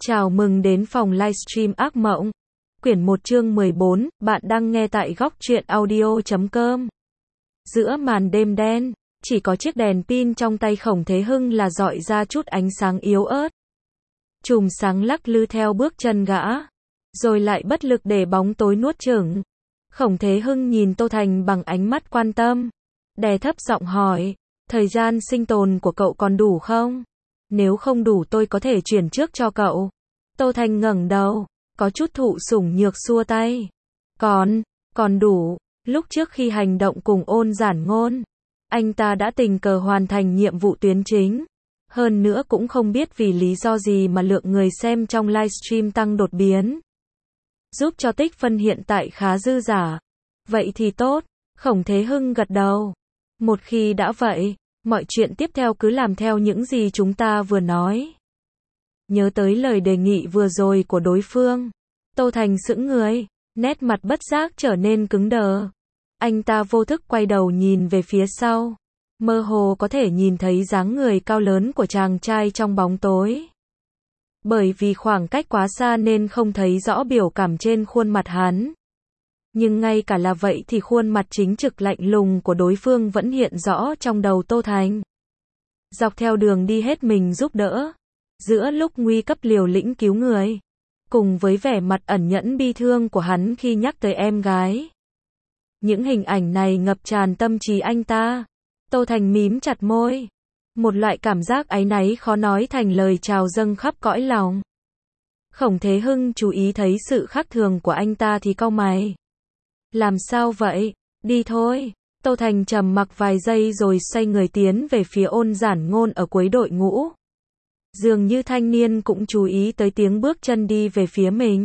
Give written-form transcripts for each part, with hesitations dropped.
Chào mừng đến phòng livestream ác mộng. Quyển 1 chương 14, bạn đang nghe tại góc truyện audio.com. Giữa màn đêm đen, chỉ có chiếc đèn pin trong tay Khổng Thế Hưng là rọi ra chút ánh sáng yếu ớt. Chùm sáng lắc lư theo bước chân gã, rồi lại bất lực để bóng tối nuốt chửng. Khổng Thế Hưng nhìn Tô Thành bằng ánh mắt quan tâm, đè thấp giọng hỏi, thời gian sinh tồn của cậu còn đủ không? Nếu không đủ tôi có thể chuyển trước cho cậu. Tô Thành ngẩng đầu, có chút thụ sủng nhược xua tay. Còn đủ. Lúc trước khi hành động cùng Ôn Giản Ngôn, anh ta đã tình cờ hoàn thành nhiệm vụ tuyến chính. Hơn nữa cũng không biết vì lý do gì mà lượng người xem trong livestream tăng đột biến, giúp cho tích phân hiện tại khá dư giả. Vậy thì tốt. Khổng Thế Hưng gật đầu. Một khi đã vậy, mọi chuyện tiếp theo cứ làm theo những gì chúng ta vừa nói. Nhớ tới lời đề nghị vừa rồi của đối phương, Tô Thành sững người, nét mặt bất giác trở nên cứng đờ. Anh ta vô thức quay đầu nhìn về phía sau, mơ hồ có thể nhìn thấy dáng người cao lớn của chàng trai trong bóng tối. Bởi vì khoảng cách quá xa nên không thấy rõ biểu cảm trên khuôn mặt hắn. Nhưng ngay cả là vậy thì khuôn mặt chính trực lạnh lùng của đối phương vẫn hiện rõ trong đầu Tô Thành. Dọc theo đường đi hết mình giúp đỡ, giữa lúc nguy cấp liều lĩnh cứu người, cùng với vẻ mặt ẩn nhẫn bi thương của hắn khi nhắc tới em gái. Những hình ảnh này ngập tràn tâm trí anh ta. Tô Thành mím chặt môi, một loại cảm giác áy náy khó nói thành lời trào dâng khắp cõi lòng. Khổng Thế Hưng chú ý thấy sự khác thường của anh ta thì cau mày. Làm sao vậy? Đi thôi. Tô Thành trầm mặc vài giây rồi xoay người tiến về phía Ôn Giản Ngôn ở cuối đội ngũ. Dường như thanh niên cũng chú ý tới tiếng bước chân đi về phía mình.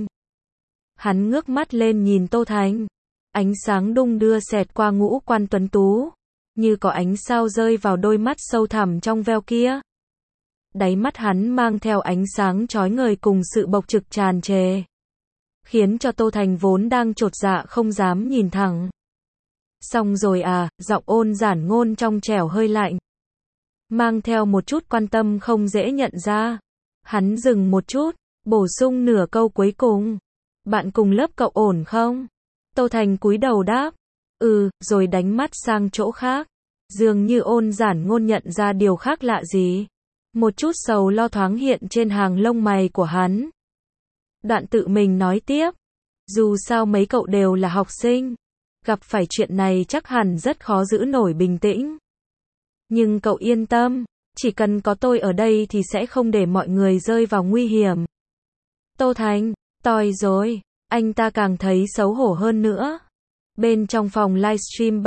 Hắn ngước mắt lên nhìn Tô Thành. Ánh sáng đung đưa xẹt qua ngũ quan tuấn tú, như có ánh sao rơi vào đôi mắt sâu thẳm trong veo kia. Đáy mắt hắn mang theo ánh sáng chói ngời cùng sự bộc trực tràn trề, khiến cho Tô Thành vốn đang chột dạ không dám nhìn thẳng. Xong rồi à? Giọng Ôn Giản Ngôn trong trẻo hơi lạnh, mang theo một chút quan tâm không dễ nhận ra. Hắn dừng một chút, bổ sung nửa câu cuối cùng. Bạn cùng lớp cậu ổn không? Tô Thành cúi đầu đáp. Rồi đánh mắt sang chỗ khác. Dường như Ôn Giản Ngôn nhận ra điều khác lạ gì. Một chút sầu lo thoáng hiện trên hàng lông mày của hắn. Đoạn tự mình nói tiếp. Dù sao mấy cậu đều là học sinh, gặp phải chuyện này chắc hẳn rất khó giữ nổi bình tĩnh. Nhưng cậu yên tâm, chỉ cần có tôi ở đây thì sẽ không để mọi người rơi vào nguy hiểm. Tô Thành, toi rồi. Anh ta càng thấy xấu hổ hơn nữa. Bên trong phòng livestream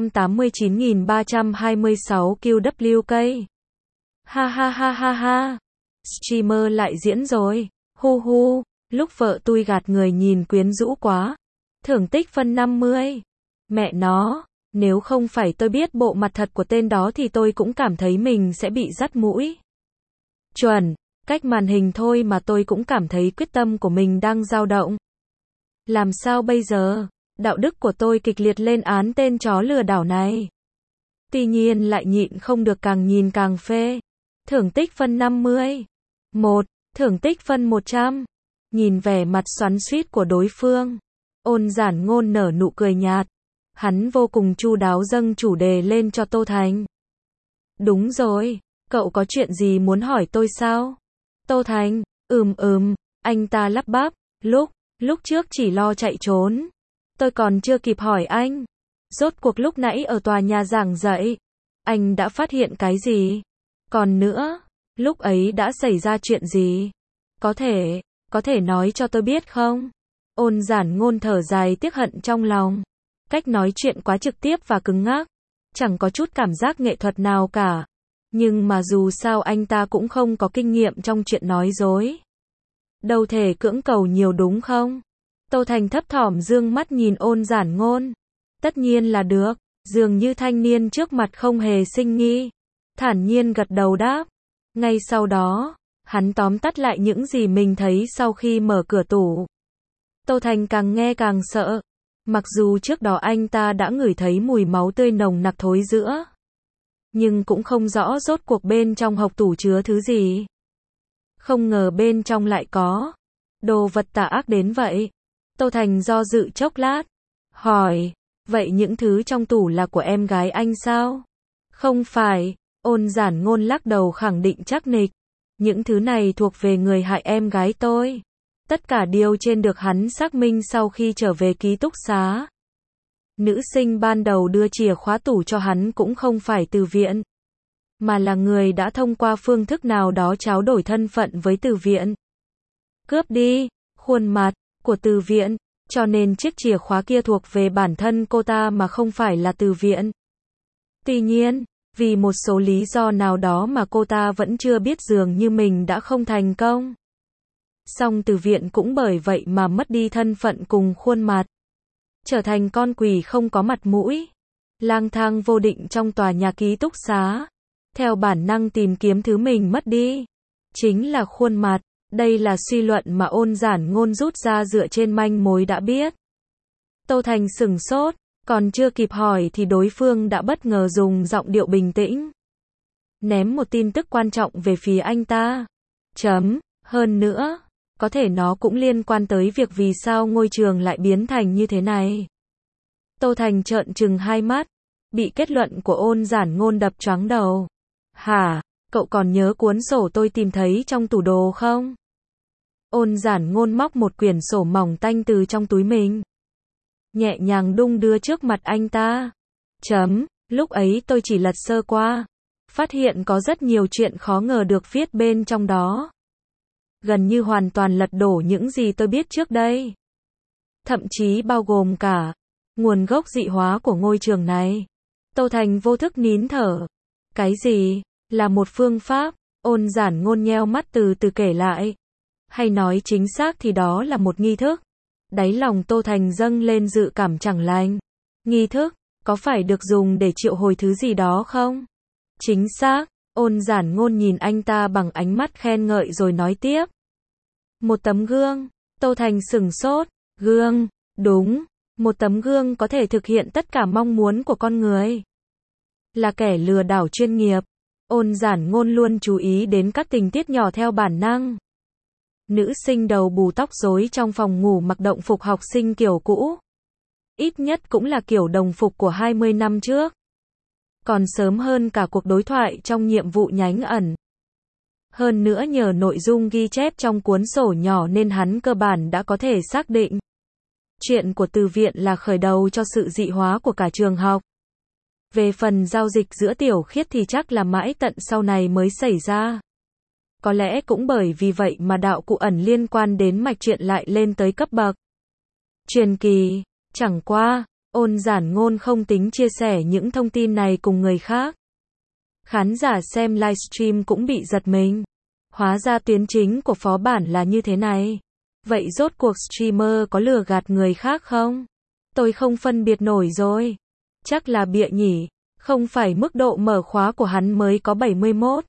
789.326 QWK. Ha ha ha ha ha. Streamer lại diễn rồi. Hu hu. Lúc vợ tôi gạt người nhìn quyến rũ quá. Thưởng tích phân 50. Mẹ nó, nếu không phải tôi biết bộ mặt thật của tên đó thì tôi cũng cảm thấy mình sẽ bị dắt mũi. Chuẩn, cách màn hình thôi mà tôi cũng cảm thấy quyết tâm của mình đang dao động. Làm sao bây giờ? Đạo đức của tôi kịch liệt lên án tên chó lừa đảo này. Tuy nhiên lại nhịn không được, càng nhìn càng phê. Thưởng tích phân 50. Thưởng tích phân 100. Nhìn vẻ mặt xoắn xuýt của đối phương, Ôn Giản Ngôn nở nụ cười nhạt. Hắn vô cùng chu đáo dâng chủ đề lên cho Tô Thành. Đúng rồi, cậu có chuyện gì muốn hỏi tôi sao? Tô Thành, anh ta lắp bắp, lúc trước chỉ lo chạy trốn. Tôi còn chưa kịp hỏi anh. Rốt cuộc lúc nãy ở tòa nhà giảng dạy, anh đã phát hiện cái gì? Còn nữa, lúc ấy đã xảy ra chuyện gì? Có thể nói cho tôi biết không? Ôn Giản Ngôn thở dài tiếc hận trong lòng. Cách nói chuyện quá trực tiếp và cứng ngắc, chẳng có chút cảm giác nghệ thuật nào cả. Nhưng mà dù sao anh ta cũng không có kinh nghiệm trong chuyện nói dối. Đâu thể cưỡng cầu nhiều đúng không? Tô Thành thấp thỏm dương mắt nhìn Ôn Giản Ngôn. Tất nhiên là được. Dường như thanh niên trước mặt không hề sinh nghi, thản nhiên gật đầu đáp. Ngay sau đó, hắn tóm tắt lại những gì mình thấy sau khi mở cửa tủ. Tô Thành càng nghe càng sợ. Mặc dù trước đó anh ta đã ngửi thấy mùi máu tươi nồng nặc thối rữa, nhưng cũng không rõ rốt cuộc bên trong hộc tủ chứa thứ gì. Không ngờ bên trong lại có đồ vật tà ác đến vậy. Tô Thành do dự chốc lát, hỏi, vậy những thứ trong tủ là của em gái anh sao? Không phải, Ôn Giản Ngôn lắc đầu khẳng định chắc nịch. Những thứ này thuộc về người hại em gái tôi. Tất cả điều trên được hắn xác minh sau khi trở về ký túc xá. Nữ sinh ban đầu đưa chìa khóa tủ cho hắn cũng không phải Từ Viện, mà là người đã thông qua phương thức nào đó tráo đổi thân phận với Từ Viện. Cướp đi khuôn mặt của Từ Viện, cho nên chiếc chìa khóa kia thuộc về bản thân cô ta mà không phải là Từ Viện. Tuy nhiên, vì một số lý do nào đó mà cô ta vẫn chưa biết dường như mình đã không thành công. Song Từ Viện cũng bởi vậy mà mất đi thân phận cùng khuôn mặt. Trở thành con quỷ không có mặt mũi. Lang thang vô định trong tòa nhà ký túc xá. Theo bản năng tìm kiếm thứ mình mất đi. Chính là khuôn mặt. Đây là suy luận mà Ôn Giản Ngôn rút ra dựa trên manh mối đã biết. Tô Thành sửng sốt. Còn chưa kịp hỏi thì đối phương đã bất ngờ dùng giọng điệu bình tĩnh ném một tin tức quan trọng về phía anh ta. Hơn nữa, có thể nó cũng liên quan tới việc vì sao ngôi trường lại biến thành như thế này. Tô Thành trợn trừng hai mắt, bị kết luận của Ôn Giản Ngôn đập choáng đầu. Hả, cậu còn nhớ cuốn sổ tôi tìm thấy trong tủ đồ không? Ôn Giản Ngôn móc một quyển sổ mỏng tanh từ trong túi mình, nhẹ nhàng đung đưa trước mặt anh ta. Lúc ấy tôi chỉ lật sơ qua, phát hiện có rất nhiều chuyện khó ngờ được viết bên trong đó. Gần như hoàn toàn lật đổ những gì tôi biết trước đây. Thậm chí bao gồm cả nguồn gốc dị hóa của ngôi trường này. Tô Thành vô thức nín thở. Cái gì? Là một phương pháp? Ôn Giản Ngôn nheo mắt từ từ kể lại. Hay nói chính xác thì đó là một nghi thức. Đáy lòng Tô Thành dâng lên dự cảm chẳng lành. Nghi thức? Có phải được dùng để triệu hồi thứ gì đó không? Chính xác. Ôn Giản Ngôn nhìn anh ta bằng ánh mắt khen ngợi rồi nói tiếp. Một tấm gương. Tô Thành sửng sốt. Gương. Đúng. Một tấm gương có thể thực hiện tất cả mong muốn của con người. Là kẻ lừa đảo chuyên nghiệp. Ôn Giản Ngôn luôn chú ý đến các tình tiết nhỏ theo bản năng. Nữ sinh đầu bù tóc rối trong phòng ngủ mặc đồng phục học sinh kiểu cũ. Ít nhất cũng là kiểu đồng phục của 20 năm trước. Còn sớm hơn cả cuộc đối thoại trong nhiệm vụ nhánh ẩn. Hơn nữa nhờ nội dung ghi chép trong cuốn sổ nhỏ nên hắn cơ bản đã có thể xác định. Chuyện của Từ Viện là khởi đầu cho sự dị hóa của cả trường học. Về phần giao dịch giữa Tiểu Khiết thì chắc là mãi tận sau này mới xảy ra. Có lẽ cũng bởi vì vậy mà đạo cụ ẩn liên quan đến mạch truyện lại lên tới cấp bậc truyền kỳ. Chẳng qua, Ôn Giản Ngôn không tính chia sẻ những thông tin này cùng người khác. Khán giả xem livestream cũng bị giật mình. Hóa ra tuyến chính của phó bản là như thế này. Vậy rốt cuộc streamer có lừa gạt người khác không? Tôi không phân biệt nổi rồi. Chắc là bịa nhỉ. Không phải mức độ mở khóa của hắn mới có 71.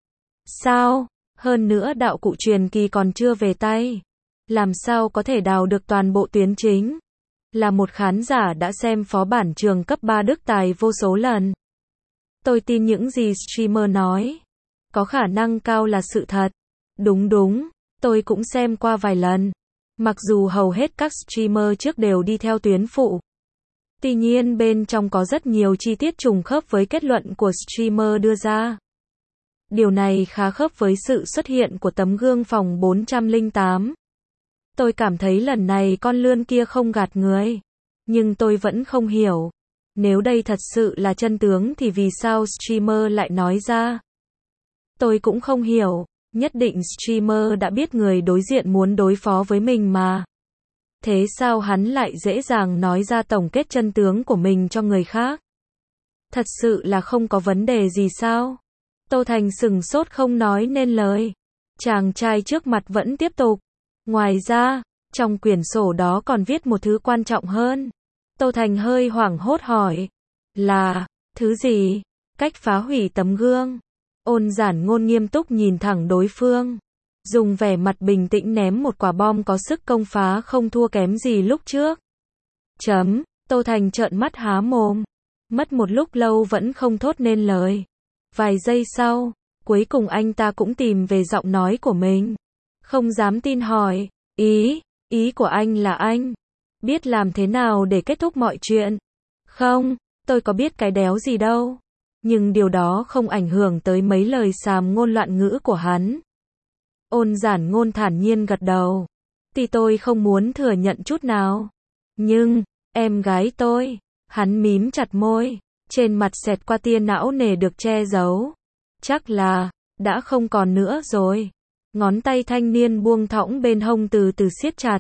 Sao? Hơn nữa đạo cụ truyền kỳ còn chưa về tay. Làm sao có thể đào được toàn bộ tuyến chính? Là một khán giả đã xem phó bản trường cấp 3 Đức Tài vô số lần. Tôi tin những gì streamer nói. Có khả năng cao là sự thật. Đúng, tôi cũng xem qua vài lần. Mặc dù hầu hết các streamer trước đều đi theo tuyến phụ. Tuy nhiên bên trong có rất nhiều chi tiết trùng khớp với kết luận của streamer đưa ra. Điều này khá khớp với sự xuất hiện của tấm gương phòng 408. Tôi cảm thấy lần này con lươn kia không gạt người. Nhưng tôi vẫn không hiểu. Nếu đây thật sự là chân tướng thì vì sao streamer lại nói ra? Tôi cũng không hiểu. Nhất định streamer đã biết người đối diện muốn đối phó với mình mà. Thế sao hắn lại dễ dàng nói ra tổng kết chân tướng của mình cho người khác? Thật sự là không có vấn đề gì sao? Tô Thành sửng sốt không nói nên lời. Chàng trai trước mặt vẫn tiếp tục. Ngoài ra, trong quyển sổ đó còn viết một thứ quan trọng hơn. Tô Thành hơi hoảng hốt hỏi. Là, thứ gì? Cách phá hủy tấm gương. Ôn Giản Ngôn nghiêm túc nhìn thẳng đối phương. Dùng vẻ mặt bình tĩnh ném một quả bom có sức công phá không thua kém gì lúc trước. Tô Thành trợn mắt há mồm. Mất một lúc lâu vẫn không thốt nên lời. Vài giây sau, Cuối cùng anh ta cũng tìm về giọng nói của mình. Không dám tin hỏi, ý của anh là anh biết làm thế nào để kết thúc mọi chuyện. Không, tôi có biết cái đéo gì đâu. Nhưng điều đó không ảnh hưởng tới mấy lời xàm ngôn loạn ngữ của hắn. Ôn Giản Ngôn thản nhiên gật đầu. Thì tôi không muốn thừa nhận chút nào. Nhưng, em gái tôi, hắn mím chặt môi, trên mặt xẹt qua tia não nề được che giấu. Chắc là, đã không còn nữa rồi. Ngón tay thanh niên buông thõng bên hông từ từ siết chặt.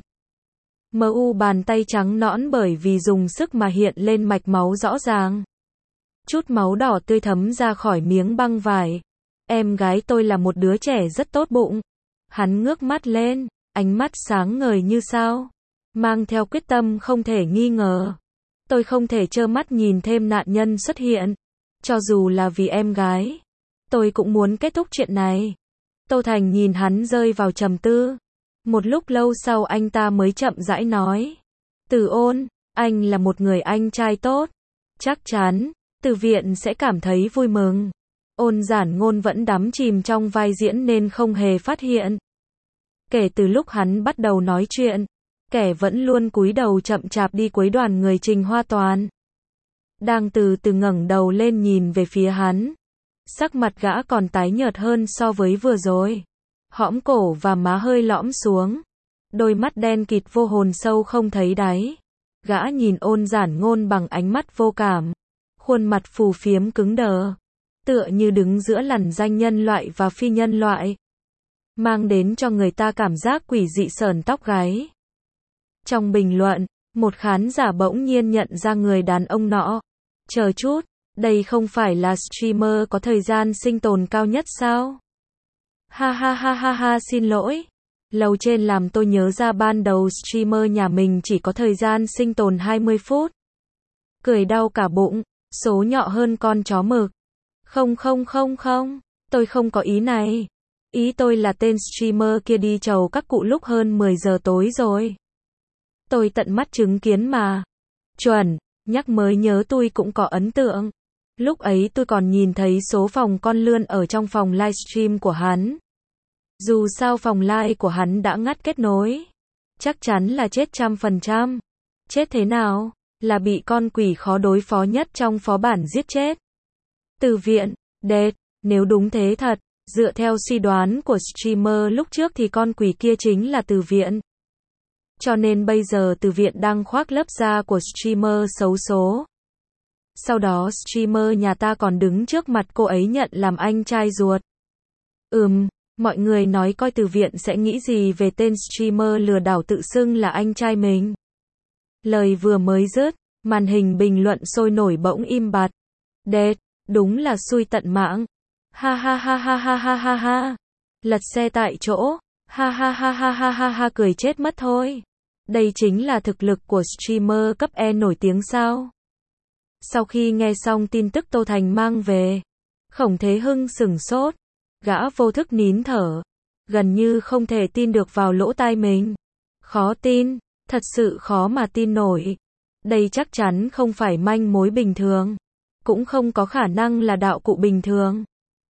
Bàn tay trắng nõn bởi vì dùng sức mà hiện lên mạch máu rõ ràng. Chút máu đỏ tươi thấm ra khỏi miếng băng vải. Em gái tôi là một đứa trẻ rất tốt bụng. Hắn ngước mắt lên, ánh mắt sáng ngời như sao, mang theo quyết tâm không thể nghi ngờ. Tôi không thể trơ mắt nhìn thêm nạn nhân xuất hiện. Cho dù là vì em gái, tôi cũng muốn kết thúc chuyện này. Tô Thành nhìn hắn rơi vào trầm tư. Một lúc lâu sau anh ta mới chậm rãi nói. Từ Ôn, anh là một người anh trai tốt. Chắc chắn, Từ Viện sẽ cảm thấy vui mừng. Ôn Giản Ngôn vẫn đắm chìm trong vai diễn nên không hề phát hiện. Kể từ lúc hắn bắt đầu nói chuyện, kẻ vẫn luôn cúi đầu chậm chạp đi cuối đoàn người Trình Hoa Toàn. Đang từ từ ngẩng đầu lên nhìn về phía hắn. Sắc mặt gã còn tái nhợt hơn so với vừa rồi. Hõm cổ và má hơi lõm xuống. Đôi mắt đen kịt vô hồn sâu không thấy đáy. Gã nhìn Ôn Giản Ngôn bằng ánh mắt vô cảm. Khuôn mặt phù phiếm cứng đờ. Tựa như đứng giữa lằn ranh nhân loại và phi nhân loại. Mang đến cho người ta cảm giác quỷ dị sởn tóc gáy. Trong bình luận, một khán giả bỗng nhiên nhận ra người đàn ông nọ. Chờ chút, đây không phải là streamer có thời gian sinh tồn cao nhất sao? Ha ha ha ha ha, xin lỗi. Lầu trên làm tôi nhớ ra ban đầu streamer nhà mình chỉ có thời gian sinh tồn 20 phút. Cười đau cả bụng, số nhọ hơn con chó mực. Không, tôi không có ý này. Ý tôi là tên streamer kia đi chầu các cụ lúc hơn 10 giờ tối rồi. Tôi tận mắt chứng kiến mà. Chuẩn, nhắc mới nhớ tôi cũng có ấn tượng. Lúc ấy tôi còn nhìn thấy số phòng con lươn ở trong phòng livestream của hắn. Dù sao phòng live của hắn đã ngắt kết nối. Chắc chắn là chết 100%. Chết thế nào? Là bị con quỷ khó đối phó nhất trong phó bản giết chết. Từ Viện, đệt, nếu đúng thế thật, dựa theo suy đoán của streamer lúc trước thì con quỷ kia chính là Từ Viện. Cho nên bây giờ Từ Viện đang khoác lớp da của streamer xấu số. Sau đó streamer nhà ta còn đứng trước mặt cô ấy nhận làm anh trai ruột. Mọi người nói coi Từ Viện sẽ nghĩ gì về tên streamer lừa đảo tự xưng là anh trai mình. Lời vừa mới dứt, màn hình bình luận sôi nổi bỗng im bặt. Đệt, đúng là xui tận mạng. Ha ha ha ha ha ha ha ha. Lật xe tại chỗ. Ha ha ha ha ha ha ha, cười chết mất thôi. Đây chính là thực lực của streamer cấp E nổi tiếng sao? Sau khi nghe xong tin tức Tô Thành mang về, Khổng Thế Hưng sửng sốt. Gã vô thức nín thở. Gần như không thể tin được vào lỗ tai mình. Khó tin, thật sự khó mà tin nổi. Đây chắc chắn không phải manh mối bình thường. Cũng không có khả năng là đạo cụ bình thường.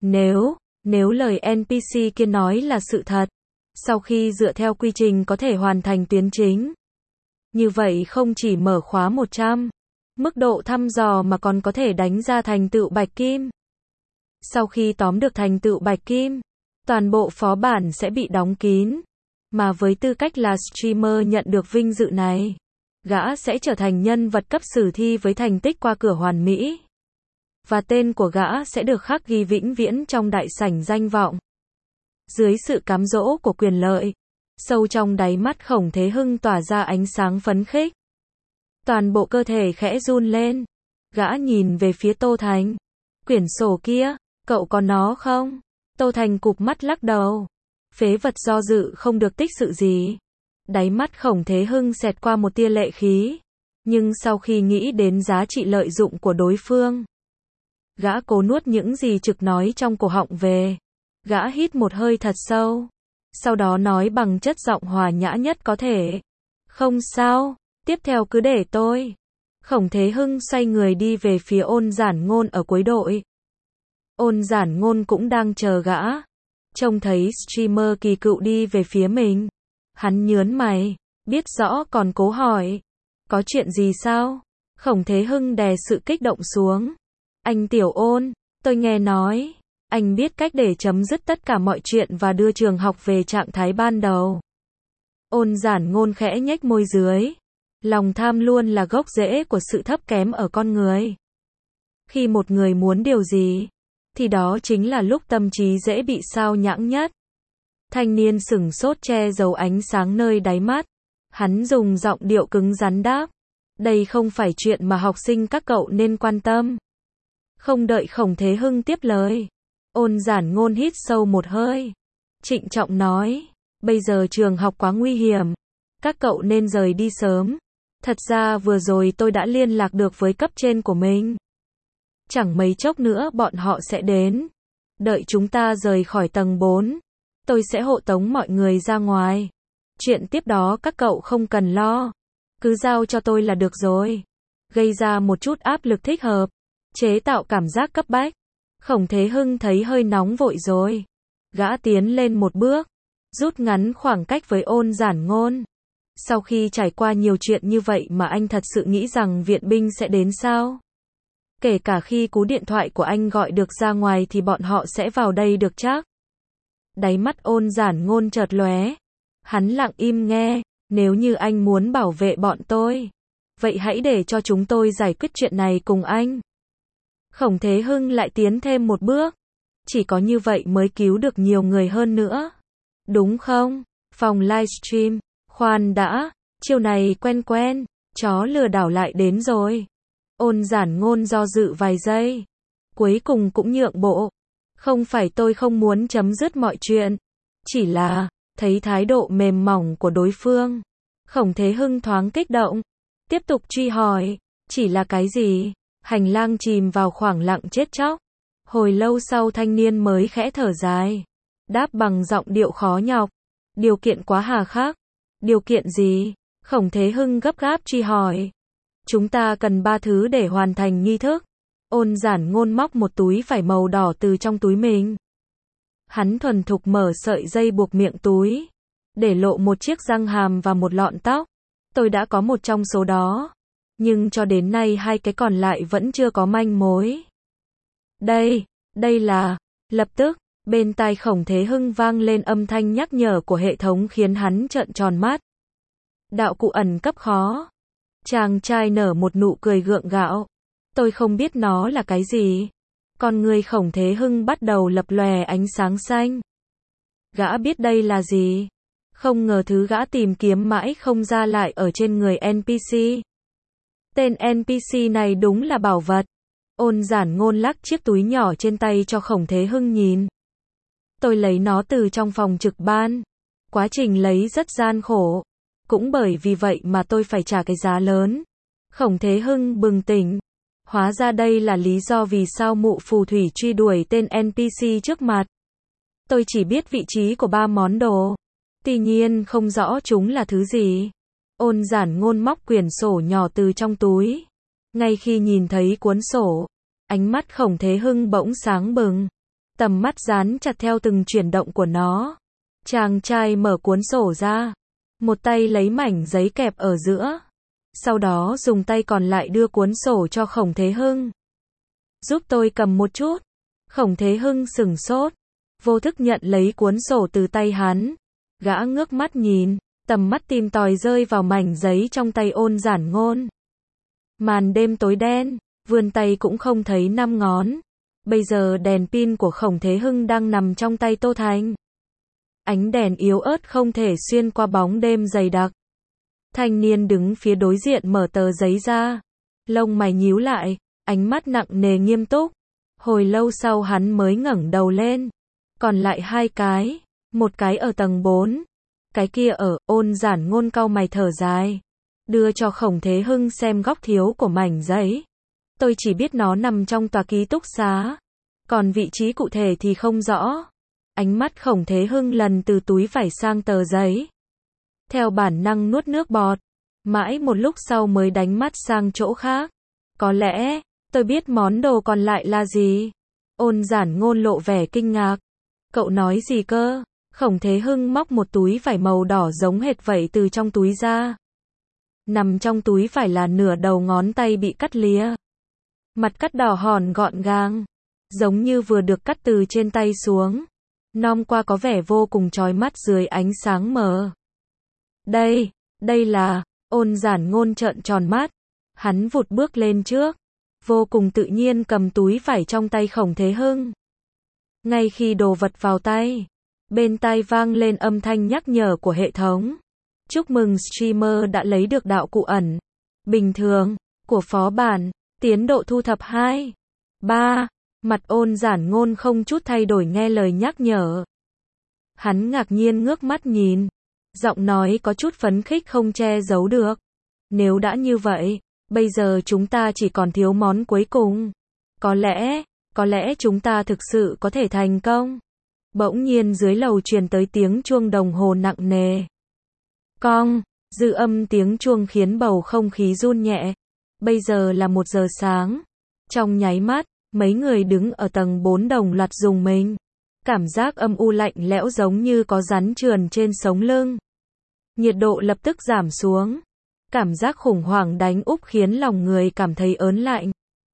Nếu lời NPC kia nói là sự thật, sau khi dựa theo quy trình có thể hoàn thành tuyến chính. Như vậy không chỉ mở khóa 100, mức độ thăm dò mà còn có thể đánh ra thành tựu Bạch Kim. Sau khi tóm được thành tựu Bạch Kim, toàn bộ phó bản sẽ bị đóng kín. Mà với tư cách là streamer nhận được vinh dự này, gã sẽ trở thành nhân vật cấp sử thi với thành tích qua cửa hoàn mỹ. Và tên của gã sẽ được khắc ghi vĩnh viễn trong đại sảnh danh vọng. Dưới sự cám dỗ của quyền lợi, sâu trong đáy mắt Khổng Thế Hưng tỏa ra ánh sáng phấn khích. Toàn bộ cơ thể khẽ run lên. Gã nhìn về phía Tô Thành. Quyển sổ kia, cậu có nó không? Tô Thành cụp mắt lắc đầu. Phế vật do dự không được tích sự gì. Đáy mắt Khổng Thế Hưng xẹt qua một tia lệ khí. Nhưng sau khi nghĩ đến giá trị lợi dụng của đối phương, gã cố nuốt những gì trực nói trong cổ họng về. Gã hít một hơi thật sâu. Sau đó nói bằng chất giọng hòa nhã nhất có thể. Không sao, tiếp theo cứ để tôi. Khổng Thế Hưng xoay người đi về phía Ôn Giản Ngôn ở cuối đội. Ôn Giản Ngôn cũng đang chờ gã. Trông thấy streamer kỳ cựu đi về phía mình. Hắn nhớn mày, biết rõ còn cố hỏi. Có chuyện gì sao? Khổng Thế Hưng đè sự kích động xuống. Anh Tiểu Ôn, tôi nghe nói, anh biết cách để chấm dứt tất cả mọi chuyện và đưa trường học về trạng thái ban đầu. Ôn Giản Ngôn khẽ nhếch môi dưới. Lòng tham luôn là gốc rễ của sự thấp kém ở con người. Khi một người muốn điều gì, thì đó chính là lúc tâm trí dễ bị sao nhãng nhất. Thanh niên sửng sốt che giấu ánh sáng nơi đáy mắt. Hắn dùng giọng điệu cứng rắn đáp. Đây không phải chuyện mà học sinh các cậu nên quan tâm. Không đợi Khổng Thế Hưng tiếp lời. Ôn Giản Ngôn hít sâu một hơi. Trịnh trọng nói. Bây giờ trường học quá nguy hiểm. Các cậu nên rời đi sớm. Thật ra vừa rồi tôi đã liên lạc được với cấp trên của mình. Chẳng mấy chốc nữa bọn họ sẽ đến. Đợi chúng ta rời khỏi tầng 4. Tôi sẽ hộ tống mọi người ra ngoài. Chuyện tiếp đó các cậu không cần lo. Cứ giao cho tôi là được rồi. Gây ra một chút áp lực thích hợp. Chế tạo cảm giác cấp bách. Khổng Thế Hưng thấy hơi nóng vội rồi. Gã tiến lên một bước. Rút ngắn khoảng cách với Ôn Giản Ngôn. Sau khi trải qua nhiều chuyện như vậy mà anh thật sự nghĩ rằng viện binh sẽ đến sao? Kể cả khi cú điện thoại của anh gọi được ra ngoài thì bọn họ sẽ vào đây được chắc? Đáy mắt Ôn Giản Ngôn chợt lóe. Hắn lặng im nghe. Nếu như anh muốn bảo vệ bọn tôi, vậy hãy để cho chúng tôi giải quyết chuyện này cùng anh. Khổng Thế Hưng lại tiến thêm một bước. Chỉ có như vậy mới cứu được nhiều người hơn nữa. Đúng không? Phòng livestream. Khoan đã, chiều này quen quen, chó lừa đảo lại đến rồi. Ôn Giản Ngôn do dự vài giây. Cuối cùng cũng nhượng bộ. Không phải tôi không muốn chấm dứt mọi chuyện. Chỉ là, thấy thái độ mềm mỏng của đối phương. Khổng Thế Hưng thoáng kích động. Tiếp tục truy hỏi. Chỉ là cái gì? Hành lang chìm vào khoảng lặng chết chóc. Hồi lâu sau thanh niên mới khẽ thở dài. Đáp bằng giọng điệu khó nhọc. Điều kiện quá hà khắc. Điều kiện gì? Khổng Thế Hưng gấp gáp truy hỏi. Chúng ta cần 3 thứ để hoàn thành nghi thức. Ôn Giản Ngôn móc một túi vải màu đỏ từ trong túi mình. Hắn thuần thục mở sợi dây buộc miệng túi. Để lộ một chiếc răng hàm và một lọn tóc. Tôi đã có một trong số đó. Nhưng cho đến nay 2 cái còn lại vẫn chưa có manh mối. Đây là... Lập tức, bên tai Khổng Thế Hưng vang lên âm thanh nhắc nhở của hệ thống khiến hắn trợn tròn mắt. Đạo cụ ẩn cấp khó. Chàng trai nở một nụ cười gượng gạo. Tôi không biết nó là cái gì. Con người Khổng Thế Hưng bắt đầu lập lòe ánh sáng xanh. Gã biết đây là gì. Không ngờ thứ gã tìm kiếm mãi không ra lại ở trên người NPC. Tên NPC này đúng là bảo vật. Ôn Giản Ngôn lắc chiếc túi nhỏ trên tay cho Khổng Thế Hưng nhìn. Tôi lấy nó từ trong phòng trực ban. Quá trình lấy rất gian khổ. Cũng bởi vì vậy mà tôi phải trả cái giá lớn. Khổng Thế Hưng bừng tỉnh. Hóa ra đây là lý do vì sao mụ phù thủy truy đuổi tên NPC trước mặt. Tôi chỉ biết vị trí của 3 món đồ. Tuy nhiên không rõ chúng là thứ gì. Ôn Giản Ngôn móc quyển sổ nhỏ từ trong túi. Ngay khi nhìn thấy cuốn sổ, ánh mắt Khổng Thế Hưng bỗng sáng bừng. Tầm mắt dán chặt theo từng chuyển động của nó. Chàng trai mở cuốn sổ ra. Một tay lấy mảnh giấy kẹp ở giữa. Sau đó dùng tay còn lại đưa cuốn sổ cho Khổng Thế Hưng. Giúp tôi cầm một chút. Khổng Thế Hưng sửng sốt. Vô thức nhận lấy cuốn sổ từ tay hắn. Gã ngước mắt nhìn. Tầm mắt tìm tòi rơi vào mảnh giấy trong tay Ôn Giản Ngôn. Màn đêm tối đen. Vươn tay cũng không thấy 5 ngón. Bây giờ đèn pin của Khổng Thế Hưng đang nằm trong tay Tô Thành. Ánh đèn yếu ớt không thể xuyên qua bóng đêm dày đặc. Thanh niên đứng phía đối diện mở tờ giấy ra. Lông mày nhíu lại, ánh mắt nặng nề nghiêm túc. Hồi lâu sau hắn mới ngẩng đầu lên. Còn lại 2 cái. Một cái ở tầng 4. Cái kia ở. Ôn Giản Ngôn cau mày thở dài. Đưa cho Khổng Thế Hưng xem góc thiếu của mảnh giấy. Tôi chỉ biết nó nằm trong tòa ký túc xá. Còn vị trí cụ thể thì không rõ. Ánh mắt Khổng Thế Hưng lần từ túi vải sang tờ giấy. Theo bản năng nuốt nước bọt. Mãi một lúc sau mới đánh mắt sang chỗ khác. Có lẽ, tôi biết món đồ còn lại là gì. Ôn Giản Ngôn lộ vẻ kinh ngạc. Cậu nói gì cơ? Khổng Thế Hưng móc một túi vải màu đỏ giống hệt vậy từ trong túi ra. Nằm trong túi vải là nửa đầu ngón tay bị cắt lìa. Mặt cắt đỏ hòn gọn gàng, giống như vừa được cắt từ trên tay xuống. Nom qua có vẻ vô cùng chói mắt dưới ánh sáng mờ. Đây là, Ôn Giản Ngôn trợn tròn mắt. Hắn vụt bước lên trước, vô cùng tự nhiên cầm túi vải trong tay Khổng Thế Hưng. Ngay khi đồ vật vào tay, bên tai vang lên âm thanh nhắc nhở của hệ thống. Chúc mừng streamer đã lấy được đạo cụ ẩn bình thường của phó bản, tiến độ thu thập 2, 3. Mặt Ôn Giản Ngôn không chút thay đổi nghe lời nhắc nhở. Hắn ngạc nhiên ngước mắt nhìn, giọng nói có chút phấn khích không che giấu được. Nếu đã như vậy, bây giờ chúng ta chỉ còn thiếu món cuối cùng. Có lẽ chúng ta thực sự có thể thành công. Bỗng nhiên dưới lầu truyền tới tiếng chuông đồng hồ nặng nề. Cong, dư âm tiếng chuông khiến bầu không khí run nhẹ. Bây giờ là 1 giờ sáng. Trong nháy mắt, mấy người đứng ở tầng 4 đồng loạt rùng mình. Cảm giác âm u lạnh lẽo giống như có rắn trườn trên sống lưng. Nhiệt độ lập tức giảm xuống. Cảm giác khủng hoảng đánh úp khiến lòng người cảm thấy ớn lạnh.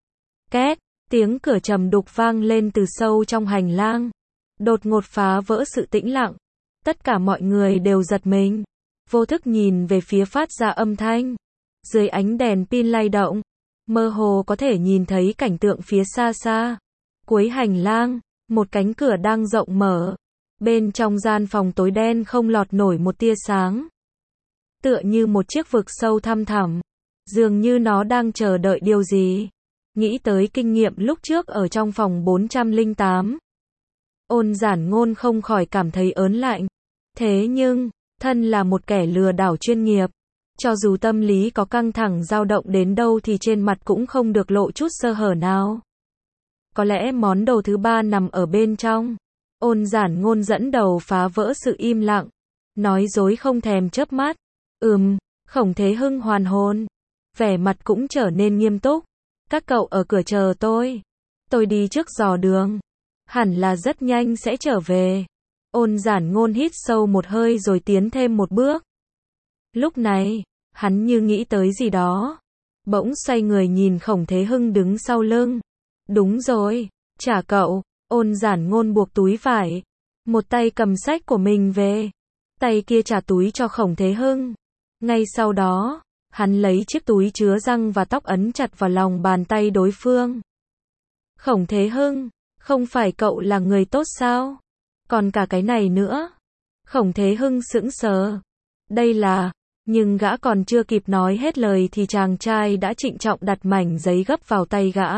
Két, tiếng cửa trầm đục vang lên từ sâu trong hành lang. Đột ngột phá vỡ sự tĩnh lặng. Tất cả mọi người đều giật mình. Vô thức nhìn về phía phát ra âm thanh. Dưới ánh đèn pin lay động, mơ hồ có thể nhìn thấy cảnh tượng phía xa xa. Cuối hành lang, một cánh cửa đang rộng mở. Bên trong gian phòng tối đen không lọt nổi một tia sáng. Tựa như một chiếc vực sâu thăm thẳm. Dường như nó đang chờ đợi điều gì. Nghĩ tới kinh nghiệm lúc trước ở trong phòng 408. Ôn Giản Ngôn không khỏi cảm thấy ớn lạnh. Thế nhưng, thân là một kẻ lừa đảo chuyên nghiệp. Cho dù tâm lý có căng thẳng dao động đến đâu thì trên mặt cũng không được lộ chút sơ hở nào. Có lẽ món đồ thứ 3 nằm ở bên trong. Ôn Giản Ngôn dẫn đầu phá vỡ sự im lặng. Nói dối không thèm chớp mắt. Khổng Thế Hưng hoàn hồn. Vẻ mặt cũng trở nên nghiêm túc. Các cậu ở cửa chờ tôi. Tôi đi trước dò đường. Hẳn là rất nhanh sẽ trở về. Ôn Giản Ngôn hít sâu một hơi rồi tiến thêm một bước. Lúc này, hắn như nghĩ tới gì đó. Bỗng xoay người nhìn Khổng Thế Hưng đứng sau lưng. Đúng rồi, trả cậu. Ôn Giản Ngôn buộc túi vải. Một tay cầm sách của mình về. Tay kia trả túi cho Khổng Thế Hưng. Ngay sau đó, hắn lấy chiếc túi chứa răng và tóc ấn chặt vào lòng bàn tay đối phương. Khổng Thế Hưng, không phải cậu là người tốt sao? Còn cả cái này nữa. Khổng Thế Hưng sững sờ. Đây là, nhưng gã còn chưa kịp nói hết lời thì chàng trai đã trịnh trọng đặt mảnh giấy gấp vào tay gã.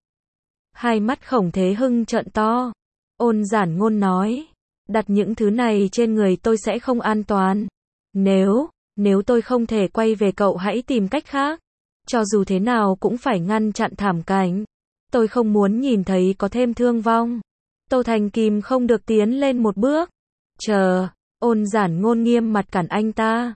Hai mắt Khổng Thế Hưng trợn to. Ôn Giản Ngôn nói, đặt những thứ này trên người tôi sẽ không an toàn. Nếu tôi không thể quay về cậu hãy tìm cách khác. Cho dù thế nào cũng phải ngăn chặn thảm cảnh. Tôi không muốn nhìn thấy có thêm thương vong. Tô Thành kìm không được tiến lên một bước. Chờ, Ôn Giản Ngôn nghiêm mặt cản anh ta.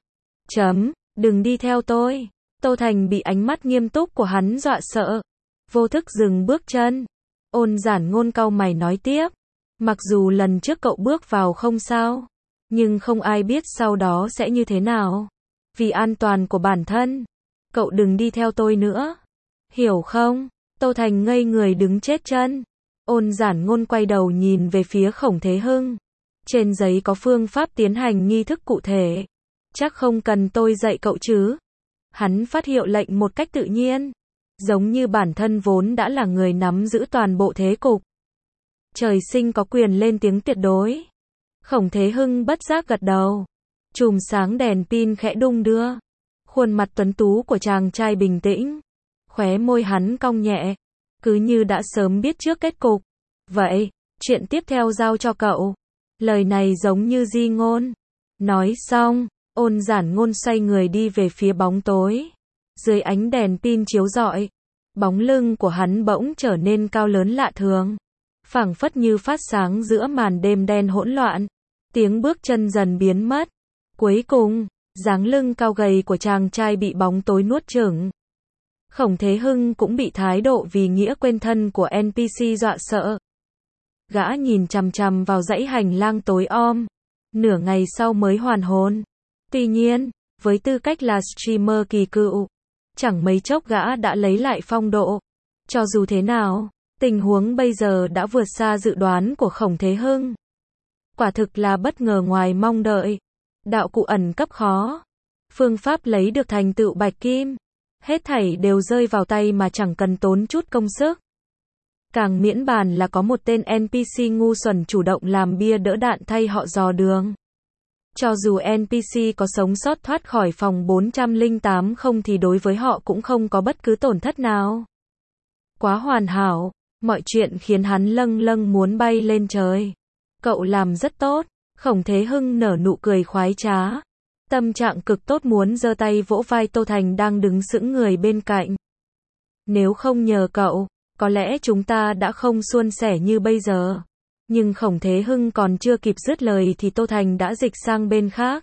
Đừng đi theo tôi. Tô Thành bị ánh mắt nghiêm túc của hắn dọa sợ. Vô thức dừng bước chân. Ôn Giản Ngôn cau mày nói tiếp. Mặc dù lần trước cậu bước vào không sao. Nhưng không ai biết sau đó sẽ như thế nào. Vì an toàn của bản thân. Cậu đừng đi theo tôi nữa. Hiểu không? Tô Thành ngây người đứng chết chân. Ôn Giản Ngôn quay đầu nhìn về phía Khổng Thế Hưng. Trên giấy có phương pháp tiến hành nghi thức cụ thể. Chắc không cần tôi dạy cậu chứ. Hắn phát hiệu lệnh một cách tự nhiên. Giống như bản thân vốn đã là người nắm giữ toàn bộ thế cục. Trời sinh có quyền lên tiếng tuyệt đối. Khổng Thế Hưng bất giác gật đầu. Chùm sáng đèn pin khẽ đung đưa. Khuôn mặt tuấn tú của chàng trai bình tĩnh. Khóe môi hắn cong nhẹ. Cứ như đã sớm biết trước kết cục. Vậy, chuyện tiếp theo giao cho cậu. Lời này giống như di ngôn. Nói xong, Ôn Giản Ngôn xoay người đi về phía bóng tối. Dưới ánh đèn pin chiếu rọi, bóng lưng của hắn bỗng trở nên cao lớn lạ thường. Phảng phất như phát sáng giữa màn đêm đen hỗn loạn. Tiếng bước chân dần biến mất. Cuối cùng, dáng lưng cao gầy của chàng trai bị bóng tối nuốt chửng. Khổng Thế Hưng cũng bị thái độ vì nghĩa quên thân của NPC dọa sợ. Gã nhìn chằm chằm vào dãy hành lang tối om. Nửa ngày sau mới hoàn hồn. Tuy nhiên, với tư cách là streamer kỳ cựu, chẳng mấy chốc gã đã lấy lại phong độ. Cho dù thế nào, tình huống bây giờ đã vượt xa dự đoán của Khổng Thế Hưng. Quả thực là bất ngờ ngoài mong đợi. Đạo cụ ẩn cấp khó. Phương pháp lấy được thành tựu bạch kim. Hết thảy đều rơi vào tay mà chẳng cần tốn chút công sức. Càng miễn bàn là có một tên NPC ngu xuẩn chủ động làm bia đỡ đạn thay họ dò đường. Cho dù NPC có sống sót thoát khỏi phòng 408 không thì đối với họ cũng không có bất cứ tổn thất nào. Quá hoàn hảo, mọi chuyện khiến hắn lâng lâng muốn bay lên trời. Cậu làm rất tốt, Khổng Thế Hưng nở nụ cười khoái trá. Tâm trạng cực tốt muốn giơ tay vỗ vai Tô Thành đang đứng sững người bên cạnh. Nếu không nhờ cậu, có lẽ chúng ta đã không suôn sẻ như bây giờ. Nhưng Khổng Thế Hưng còn chưa kịp dứt lời thì Tô Thành đã dịch sang bên khác.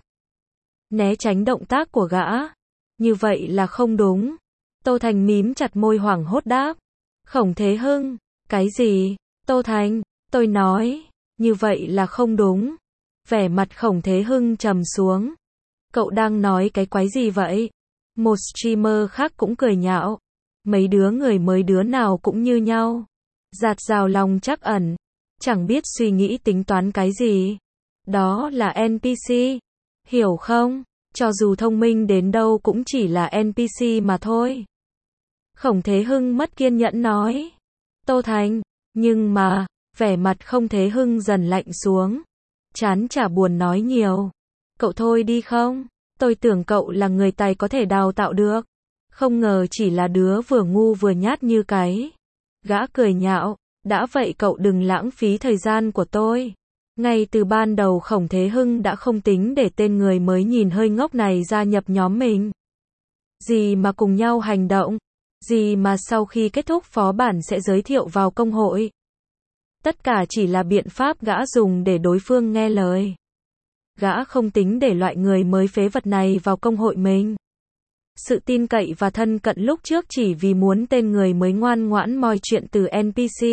Né tránh động tác của gã. Như vậy là không đúng. Tô Thành mím chặt môi hoảng hốt đáp. Khổng Thế Hưng, cái gì? Tô Thành, tôi nói, như vậy là không đúng. Vẻ mặt Khổng Thế Hưng trầm xuống. Cậu đang nói cái quái gì vậy? Một streamer khác cũng cười nhạo. Mấy đứa người mới đứa nào cũng như nhau. Dạt dào lòng trắc ẩn. Chẳng biết suy nghĩ tính toán cái gì. Đó là NPC. Hiểu không? Cho dù thông minh đến đâu cũng chỉ là NPC mà thôi. Khổng Thế Hưng mất kiên nhẫn nói. Tô Thành, nhưng mà, vẻ mặt Khổng Thế Hưng dần lạnh xuống. Chán chả buồn nói nhiều. Cậu thôi đi không? Tôi tưởng cậu là người tài có thể đào tạo được. Không ngờ chỉ là đứa vừa ngu vừa nhát như cái. Gã cười nhạo. Đã vậy cậu đừng lãng phí thời gian của tôi. Ngay từ ban đầu Khổng Thế Hưng đã không tính để tên người mới nhìn hơi ngốc này gia nhập nhóm mình. Gì mà cùng nhau hành động. Gì mà sau khi kết thúc phó bản sẽ giới thiệu vào công hội. Tất cả chỉ là biện pháp gã dùng để đối phương nghe lời. Gã không tính để loại người mới phế vật này vào công hội mình. Sự tin cậy và thân cận lúc trước chỉ vì muốn tên người mới ngoan ngoãn moi chuyện từ NPC.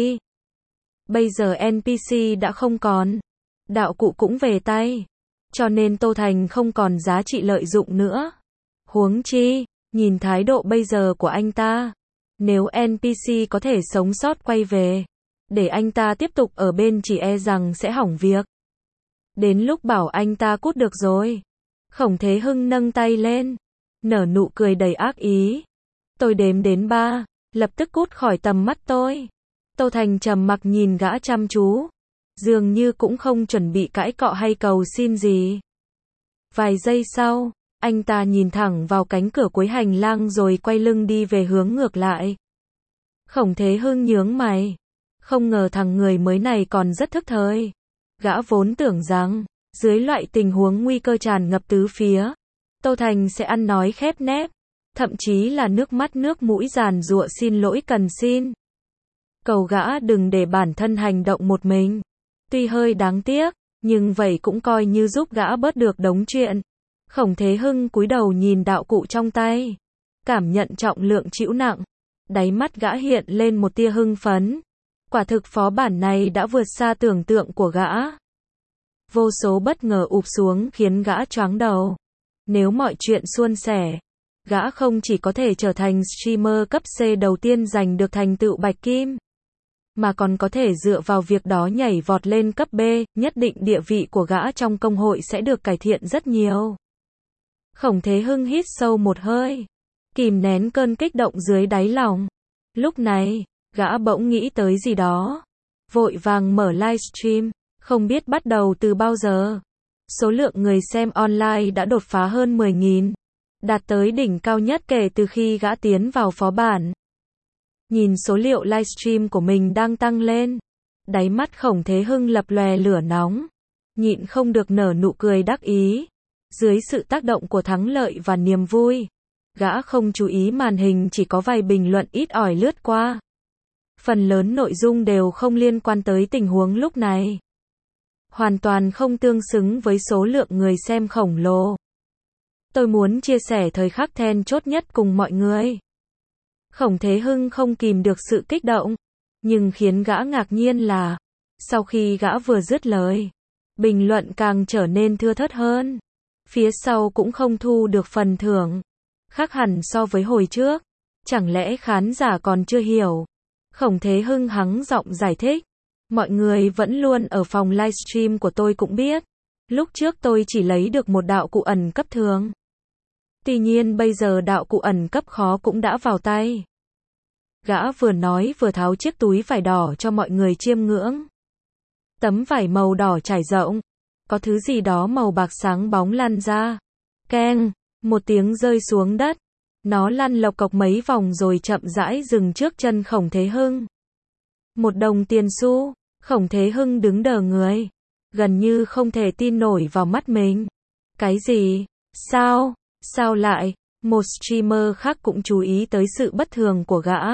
Bây giờ NPC đã không còn. Đạo cụ cũng về tay. Cho nên Tô Thành không còn giá trị lợi dụng nữa. Huống chi, nhìn thái độ bây giờ của anh ta. Nếu NPC có thể sống sót quay về. Để anh ta tiếp tục ở bên chỉ e rằng sẽ hỏng việc. Đến lúc bảo anh ta cút được rồi. Khổng Thế Hưng nâng tay lên. Nở nụ cười đầy ác ý. Tôi đếm đến 3. Lập tức cút khỏi tầm mắt tôi. Tô Thành trầm mặc nhìn gã chăm chú. Dường như cũng không chuẩn bị cãi cọ hay cầu xin gì. Vài giây sau, anh ta nhìn thẳng vào cánh cửa cuối hành lang rồi quay lưng đi về hướng ngược lại. Khổng Thế Hưng nhướng mày. Không ngờ thằng người mới này còn rất thức thời. Gã vốn tưởng rằng, dưới loại tình huống nguy cơ tràn ngập tứ phía, Tô Thành sẽ ăn nói khép nép, thậm chí là nước mắt nước mũi giàn giụa xin lỗi cần xin. Cầu gã đừng để bản thân hành động một mình. Tuy hơi đáng tiếc, nhưng vậy cũng coi như giúp gã bớt được đống chuyện. Khổng Thế Hưng cúi đầu nhìn đạo cụ trong tay, cảm nhận trọng lượng trĩu nặng. Đáy mắt gã hiện lên một tia hưng phấn. Quả thực phó bản này đã vượt xa tưởng tượng của gã. Vô số bất ngờ ụp xuống khiến gã choáng đầu. Nếu mọi chuyện suôn sẻ, gã không chỉ có thể trở thành streamer cấp C đầu tiên giành được thành tựu bạch kim, mà còn có thể dựa vào việc đó nhảy vọt lên cấp B, nhất định địa vị của gã trong công hội sẽ được cải thiện rất nhiều. Khổng Thế Hưng hít sâu một hơi, kìm nén cơn kích động dưới đáy lòng. Lúc này, gã bỗng nghĩ tới gì đó, vội vàng mở livestream, không biết bắt đầu từ bao giờ. Số lượng người xem online đã đột phá hơn 10.000, đạt tới đỉnh cao nhất kể từ khi gã tiến vào phó bản. Nhìn số liệu livestream của mình đang tăng lên, đáy mắt Khổng Thế Hưng lập lòe lửa nóng, nhịn không được nở nụ cười đắc ý. Dưới sự tác động của thắng lợi và niềm vui, gã không chú ý màn hình, chỉ có vài bình luận ít ỏi lướt qua. Phần lớn nội dung đều không liên quan tới tình huống lúc này. Hoàn toàn không tương xứng với số lượng người xem khổng lồ. Tôi muốn chia sẻ thời khắc then chốt nhất cùng mọi người. Khổng Thế Hưng không kìm được sự kích động. Nhưng khiến gã ngạc nhiên là, Sau khi gã vừa dứt lời, bình luận càng trở nên thưa thớt hơn. Phía sau cũng không thu được phần thưởng. Khác hẳn so với hồi trước. Chẳng lẽ khán giả còn chưa hiểu? Khổng Thế Hưng hắng giọng giải thích. Mọi người vẫn luôn ở phòng livestream của tôi cũng biết. Lúc trước tôi chỉ lấy được một đạo cụ ẩn cấp thường. Tuy nhiên bây giờ đạo cụ ẩn cấp khó cũng đã vào tay. Gã vừa nói vừa tháo chiếc túi vải đỏ cho mọi người chiêm ngưỡng. Tấm vải màu đỏ trải rộng. Có thứ gì đó màu bạc sáng bóng lăn ra. Keng, một tiếng rơi xuống đất. Nó lăn lộc cộc mấy vòng rồi chậm rãi dừng trước chân Khổng Thế Hưng. 1 đồng tiền xu. Khổng Thế Hưng đứng đờ người. Gần như không thể tin nổi vào mắt mình. Cái gì? Sao? Sao lại? Một streamer khác cũng chú ý tới sự bất thường của gã.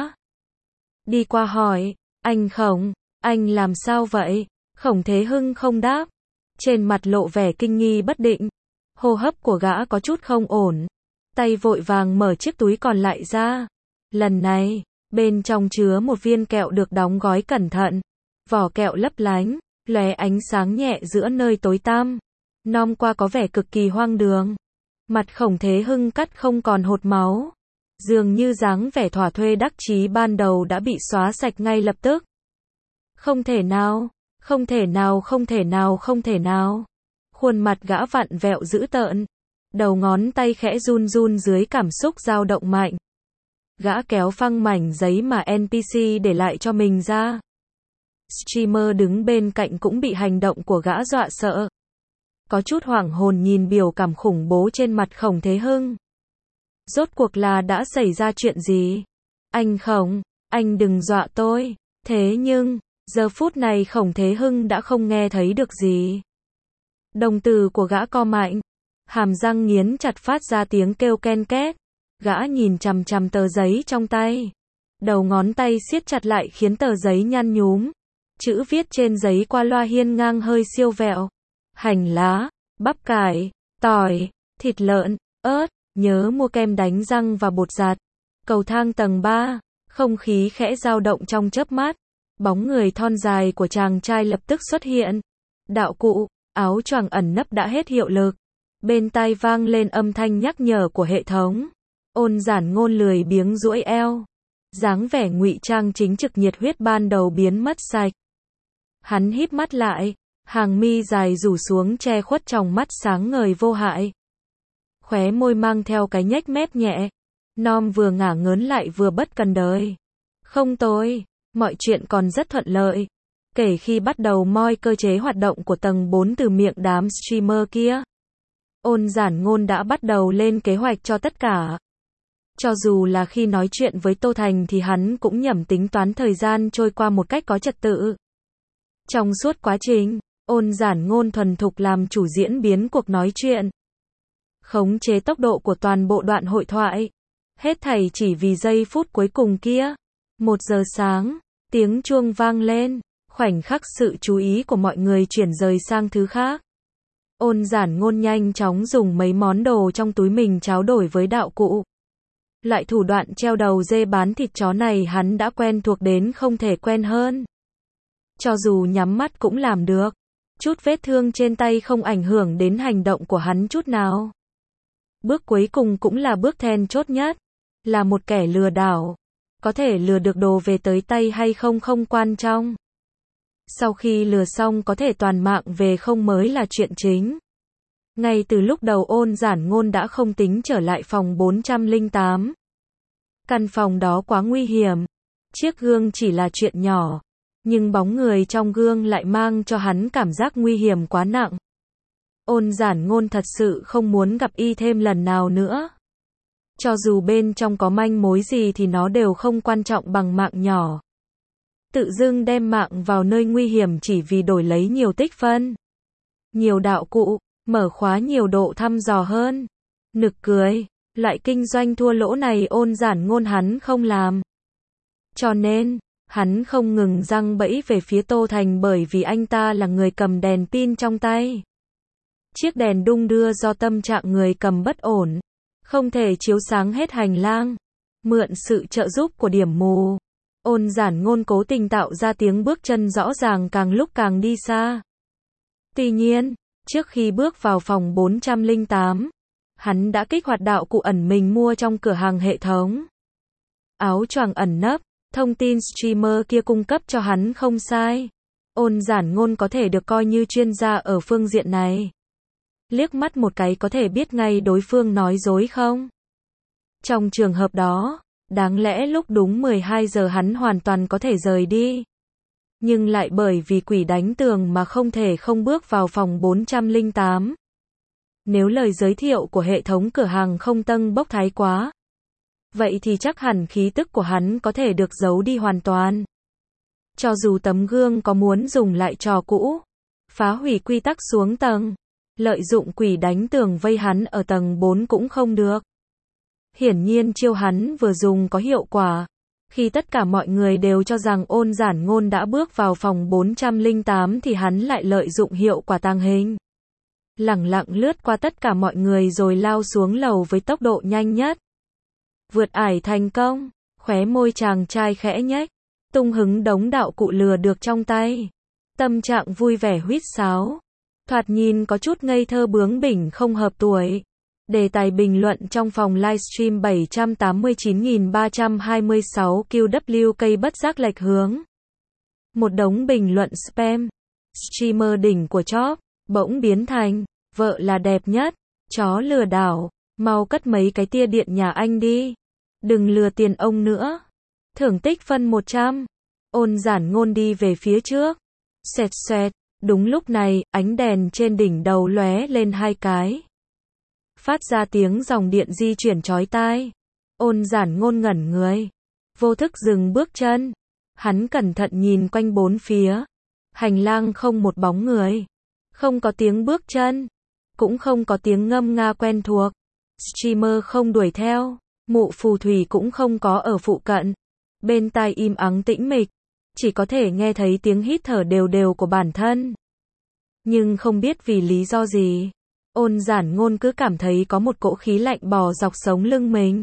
Đi qua hỏi, anh Khổng, anh làm sao vậy? Khổng Thế Hưng không đáp. Trên mặt lộ vẻ kinh nghi bất định. Hô hấp của gã có chút không ổn. Tay vội vàng mở chiếc túi còn lại ra. Lần này, bên trong chứa một viên kẹo được đóng gói cẩn thận. Vỏ kẹo lấp lánh, lóe ánh sáng nhẹ giữa nơi tối tăm. Nom qua có vẻ cực kỳ hoang đường. Mặt Khổng Thế Hưng cắt không còn hột máu. Dường như dáng vẻ thỏa thuê đắc chí ban đầu đã bị xóa sạch ngay lập tức. Không thể nào, không thể nào, không thể nào, không thể nào. Khuôn mặt gã vặn vẹo dữ tợn. Đầu ngón tay khẽ run run dưới cảm xúc dao động mạnh. Gã kéo phăng mảnh giấy mà NPC để lại cho mình ra. Streamer đứng bên cạnh cũng bị hành động của gã dọa sợ. Có chút hoảng hồn nhìn biểu cảm khủng bố trên mặt Khổng Thế Hưng. Rốt cuộc là đã xảy ra chuyện gì? Anh Khổng, anh đừng dọa tôi. Thế nhưng, giờ phút này Khổng Thế Hưng đã không nghe thấy được gì. Đồng tử của gã co mạnh. Hàm răng nghiến chặt phát ra tiếng kêu ken két. Gã nhìn chằm chằm tờ giấy trong tay. Đầu ngón tay siết chặt lại khiến tờ giấy nhăn nhúm. Chữ viết trên giấy qua loa hiên ngang hơi siêu vẹo. Hành lá, bắp cải, tỏi, thịt lợn, ớt, nhớ mua kem đánh răng và bột giặt. Cầu thang tầng 3, không khí khẽ dao động trong chớp mắt. Bóng người thon dài của chàng trai lập tức xuất hiện. Đạo cụ, áo choàng ẩn nấp đã hết hiệu lực. Bên tai vang lên âm thanh nhắc nhở của hệ thống. Ôn Giản Ngôn lười biếng duỗi eo. Dáng vẻ ngụy trang chính trực nhiệt huyết ban đầu biến mất sạch. Hắn híp mắt lại, hàng mi dài rủ xuống che khuất tròng mắt sáng ngời vô hại. Khóe môi mang theo cái nhếch mép nhẹ. Nom vừa ngả ngớn lại vừa bất cần đời. Không tôi, mọi chuyện còn rất thuận lợi. Kể khi bắt đầu moi cơ chế hoạt động của tầng 4 từ miệng đám streamer kia. Ôn Giản Ngôn đã bắt đầu lên kế hoạch cho tất cả. Cho dù là khi nói chuyện với Tô Thành thì hắn cũng nhẩm tính toán thời gian trôi qua một cách có trật tự. Trong suốt quá trình, Ôn Giản Ngôn thuần thục làm chủ diễn biến cuộc nói chuyện. Khống chế tốc độ của toàn bộ đoạn hội thoại. Hết thảy chỉ vì giây phút cuối cùng kia. 1 giờ sáng, tiếng chuông vang lên. Khoảnh khắc sự chú ý của mọi người chuyển rời sang thứ khác. Ôn Giản Ngôn nhanh chóng dùng mấy món đồ trong túi mình trao đổi với đạo cụ. Loại thủ đoạn treo đầu dê bán thịt chó này hắn đã quen thuộc đến không thể quen hơn. Cho dù nhắm mắt cũng làm được. Chút vết thương trên tay không ảnh hưởng đến hành động của hắn chút nào. Bước cuối cùng cũng là bước then chốt nhất. Là một kẻ lừa đảo. Có thể lừa được đồ về tới tay hay không không quan trọng. Sau khi lừa xong có thể toàn mạng về không mới là chuyện chính. Ngay từ lúc đầu Ôn Giản Ngôn đã không tính trở lại phòng 408. Căn phòng đó quá nguy hiểm. Chiếc gương chỉ là chuyện nhỏ. Nhưng bóng người trong gương lại mang cho hắn cảm giác nguy hiểm quá nặng. Ôn Giản Ngôn thật sự không muốn gặp y thêm lần nào nữa. Cho dù bên trong có manh mối gì thì nó đều không quan trọng bằng mạng nhỏ. Tự dưng đem mạng vào nơi nguy hiểm chỉ vì đổi lấy nhiều tích phân. Nhiều đạo cụ, mở khóa nhiều độ thăm dò hơn. Nực cười, loại kinh doanh thua lỗ này Ôn Giản Ngôn hắn không làm. Cho nên, hắn không ngừng giăng bẫy về phía Tô Thành bởi vì anh ta là người cầm đèn pin trong tay. Chiếc đèn đung đưa do tâm trạng người cầm bất ổn. Không thể chiếu sáng hết hành lang. Mượn sự trợ giúp của điểm mù. Ôn Giản Ngôn cố tình tạo ra tiếng bước chân rõ ràng càng lúc càng đi xa. Tuy nhiên, trước khi bước vào phòng 408, hắn đã kích hoạt đạo cụ ẩn mình mua trong cửa hàng hệ thống. Áo choàng ẩn nấp, thông tin streamer kia cung cấp cho hắn không sai. Ôn Giản Ngôn có thể được coi như chuyên gia ở phương diện này. Liếc mắt một cái có thể biết ngay đối phương nói dối không? Trong trường hợp đó, đáng lẽ lúc đúng 12 giờ hắn hoàn toàn có thể rời đi. Nhưng lại bởi vì quỷ đánh tường mà không thể không bước vào phòng 408. Nếu lời giới thiệu của hệ thống cửa hàng không tâng bốc thái quá, vậy thì chắc hẳn khí tức của hắn có thể được giấu đi hoàn toàn. Cho dù tấm gương có muốn dùng lại trò cũ, phá hủy quy tắc xuống tầng, lợi dụng quỷ đánh tường vây hắn ở tầng 4 cũng không được. Hiển nhiên chiêu hắn vừa dùng có hiệu quả. Khi tất cả mọi người đều cho rằng Ôn Giản Ngôn đã bước vào phòng 408 thì hắn lại lợi dụng hiệu quả tàng hình. Lẳng lặng lướt qua tất cả mọi người rồi lao xuống lầu với tốc độ nhanh nhất. Vượt ải thành công, khóe môi chàng trai khẽ nhếch, tung hứng đống đạo cụ lừa được trong tay. Tâm trạng vui vẻ huýt sáo. Thoạt nhìn có chút ngây thơ bướng bỉnh không hợp tuổi. Đề tài bình luận trong phòng livestream 789.326 QWK bất giác lệch hướng. Một đống bình luận spam. Streamer đỉnh của chóp, bỗng biến thành, vợ là đẹp nhất, chó lừa đảo, mau cất mấy cái tia điện nhà anh đi. Đừng lừa tiền ông nữa. Thưởng tích phân 100. Ôn Giản Ngôn đi về phía trước. Xoẹt xoẹt, đúng lúc này, ánh đèn trên đỉnh đầu lóe lên 2 cái. Phát ra tiếng dòng điện di chuyển chói tai. Ôn Giản Ngôn ngẩn người. Vô thức dừng bước chân. Hắn cẩn thận nhìn quanh bốn phía. Hành lang không một bóng người. Không có tiếng bước chân. Cũng không có tiếng ngâm nga quen thuộc. Streamer không đuổi theo. Mụ phù thủy cũng không có ở phụ cận. Bên tai im ắng tĩnh mịch. Chỉ có thể nghe thấy tiếng hít thở đều đều của bản thân. Nhưng không biết vì lý do gì. Ôn Giản Ngôn cứ cảm thấy có một cỗ khí lạnh bò dọc sống lưng mình.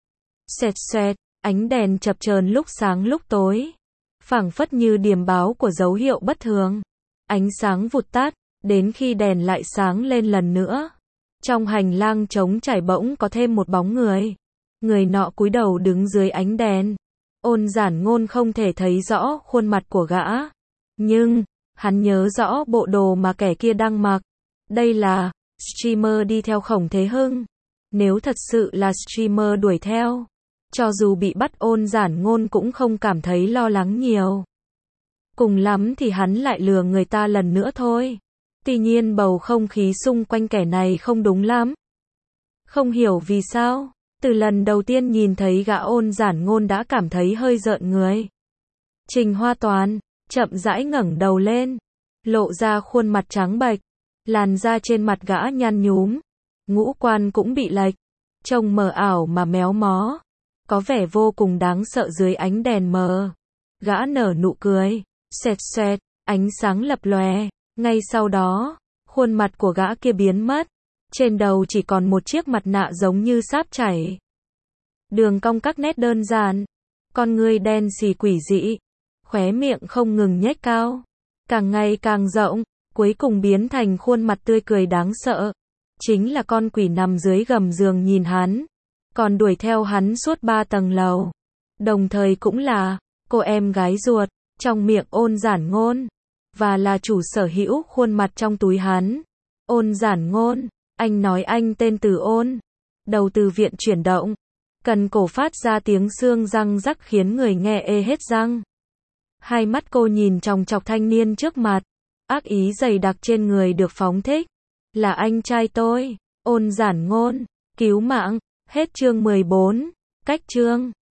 Xoẹt xoẹt, ánh đèn chập chờn lúc sáng lúc tối. Phảng phất như điềm báo của dấu hiệu bất thường. Ánh sáng vụt tắt, đến khi đèn lại sáng lên lần nữa. Trong hành lang trống trải bỗng có thêm một bóng người. Người nọ cúi đầu đứng dưới ánh đèn. Ôn Giản Ngôn không thể thấy rõ khuôn mặt của gã. Nhưng, hắn nhớ rõ bộ đồ mà kẻ kia đang mặc. Đây là streamer đi theo Khổng Thế Hưng. Nếu thật sự là streamer đuổi theo, cho dù bị bắt Ôn Giản Ngôn cũng không cảm thấy lo lắng nhiều. Cùng lắm thì hắn lại lừa người ta lần nữa thôi. Tuy nhiên bầu không khí xung quanh kẻ này không đúng lắm. Không hiểu vì sao, từ lần đầu tiên nhìn thấy gã Ôn Giản Ngôn đã cảm thấy hơi rợn người. Trình Hoa Toàn chậm rãi ngẩng đầu lên, lộ ra khuôn mặt trắng bệch, làn da trên mặt gã nhăn nhúm, ngũ quan cũng bị lệch, trông mờ ảo mà méo mó, có vẻ vô cùng đáng sợ dưới ánh đèn mờ. Gã nở nụ cười, xoẹt xoẹt, ánh sáng lập lòe, ngay sau đó, khuôn mặt của gã kia biến mất, trên đầu chỉ còn một chiếc mặt nạ giống như sáp chảy. Đường cong các nét đơn giản, con ngươi đen xì quỷ dị, khóe miệng không ngừng nhếch cao, càng ngày càng rộng, cuối cùng biến thành khuôn mặt tươi cười đáng sợ. Chính là con quỷ nằm dưới gầm giường nhìn hắn, còn đuổi theo hắn suốt 3 tầng lầu. Đồng thời cũng là cô em gái ruột trong miệng Ôn Giản Ngôn, và là chủ sở hữu khuôn mặt trong túi hắn. Ôn Giản Ngôn, anh nói anh tên Từ Ôn. Đầu từ viện chuyển động, cần cổ phát ra tiếng xương răng rắc khiến người nghe ê hết răng. Hai mắt cô nhìn chòng chọc thanh niên trước mặt, ác ý dày đặc trên người được phóng thích. Là anh trai tôi. Ôn Giản Ngôn, cứu mạng. Hết chương 14. Cách chương